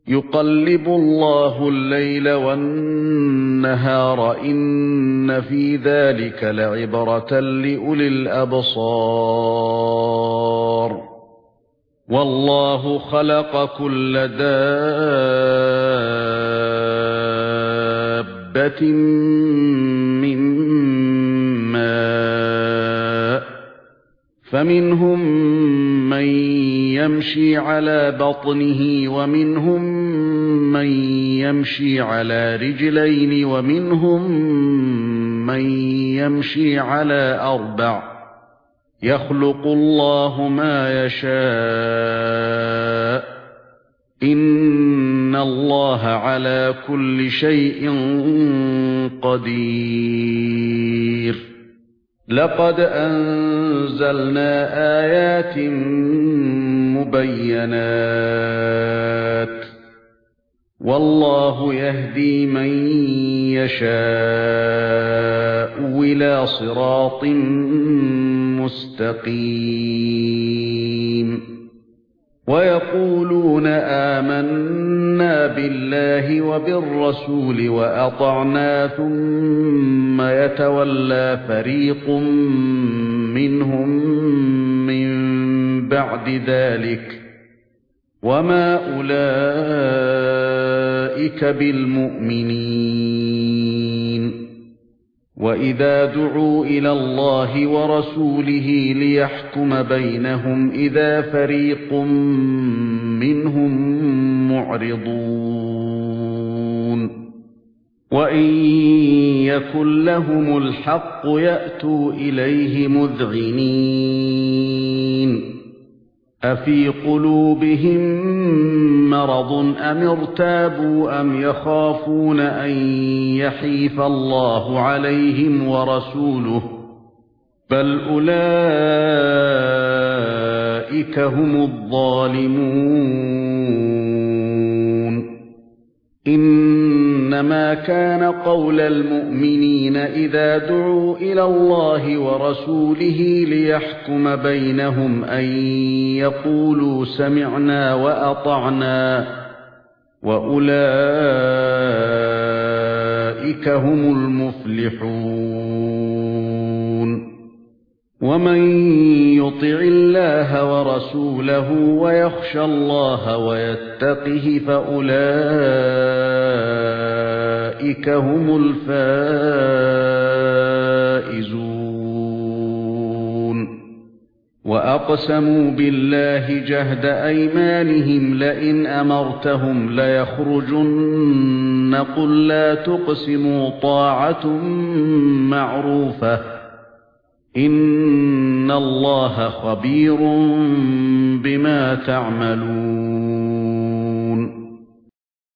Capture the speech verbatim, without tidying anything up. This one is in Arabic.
يُقَلِّبُ اللَّهُ اللَّيْلَ وَالنَّهَارَ إِنَّ فِي ذَلِكَ لَعِبْرَةً لِأُولِي الْأَبْصَارِ وَاللَّهُ خَلَقَ كُلَّ دَابَّةٍ مِّن مَّاءٍ فَمِنْهُم مَّن يَمْشِي عَلَى بَطْنِهِ وَمِنْهُم مَّن يَمْشِي عَلَى رِجْلَيْنِ وَمِنْهُم مَّن يَمْشِي عَلَى أَرْبَعٍ يَخْلُقُ اللَّهُ مَا يَشَاءُ إِنَّ اللَّهَ عَلَى كُلِّ شَيْءٍ قَدِيرٌ لَقَدْ أَنزَلْنَا آيَاتٍ مُبَيِّنَاتٍ وَاللَّهُ يَهْدِي مَن يَشَاءُ إِلَى صِرَاطٍ مُسْتَقِيمٍ وَيَقُولُونَ آمَنَّا بِاللَّهِ وَبِالرَّسُولِ وَأَطَعْنَا ثُمَّ يَتَوَلَّى فَرِيقٌ مِّنْهُم مِّن بَعْدِ ذَلِكَ وَمَا أُولَئِكَ بِالْمُؤْمِنِينَ وَإِذَا دُعُوا إِلَى اللَّهِ وَرَسُولِهِ لِيَحْكُمَ بَيْنَهُمْ إِذَا فَرِيقٌ مِّنْهُم مُّعْرِضُونَ وَإِن يَكُن لَّهُمُ الْحَقُّ يَأْتُوا إِلَيْهِ مُذْعِنِينَ أَفِي قُلُوبِهِم مَّرَضٌ أَمِ ارْتَابُوا أَمْ يَخَافُونَ أَن يَحِيفَ اللَّهُ عَلَيْهِمْ وَرَسُولُهُ بَلْ أُولَئِكَ هُمُ الظَّالِمُونَ إِنَّمَا كَانَ قَوْلَ الْمُؤْمِنِينَ إِذَا دُعُوا إِلَى اللَّهِ وَرَسُولِهِ لِيَحْكُمَ بَيْنَهُمْ أَن يَقُولُوا سَمِعْنَا وَأَطَعْنَا وَأُولَئِكَ هُمُ الْمُفْلِحُونَ وَمَن يُطِعِ اللَّهَ وَرَسُولَهُ وَيَخْشَ اللَّهَ وَيَتَّقْهِ فَأُولَئِكَ هُمُ الْفَائِزُونَ وَأَقْسَمُوا بِاللَّهِ جَهْدَ أَيْمَانِهِمْ لَئِنْ أَمَرْتَهُمْ لَيَخْرُجُنَّ قُل لَّا تُقْسِمُوا طَاعَةٌ مَّعْرُوفَةٌ إِنَّ اللَّهَ خَبِيرٌ بِمَا تَعْمَلُونَ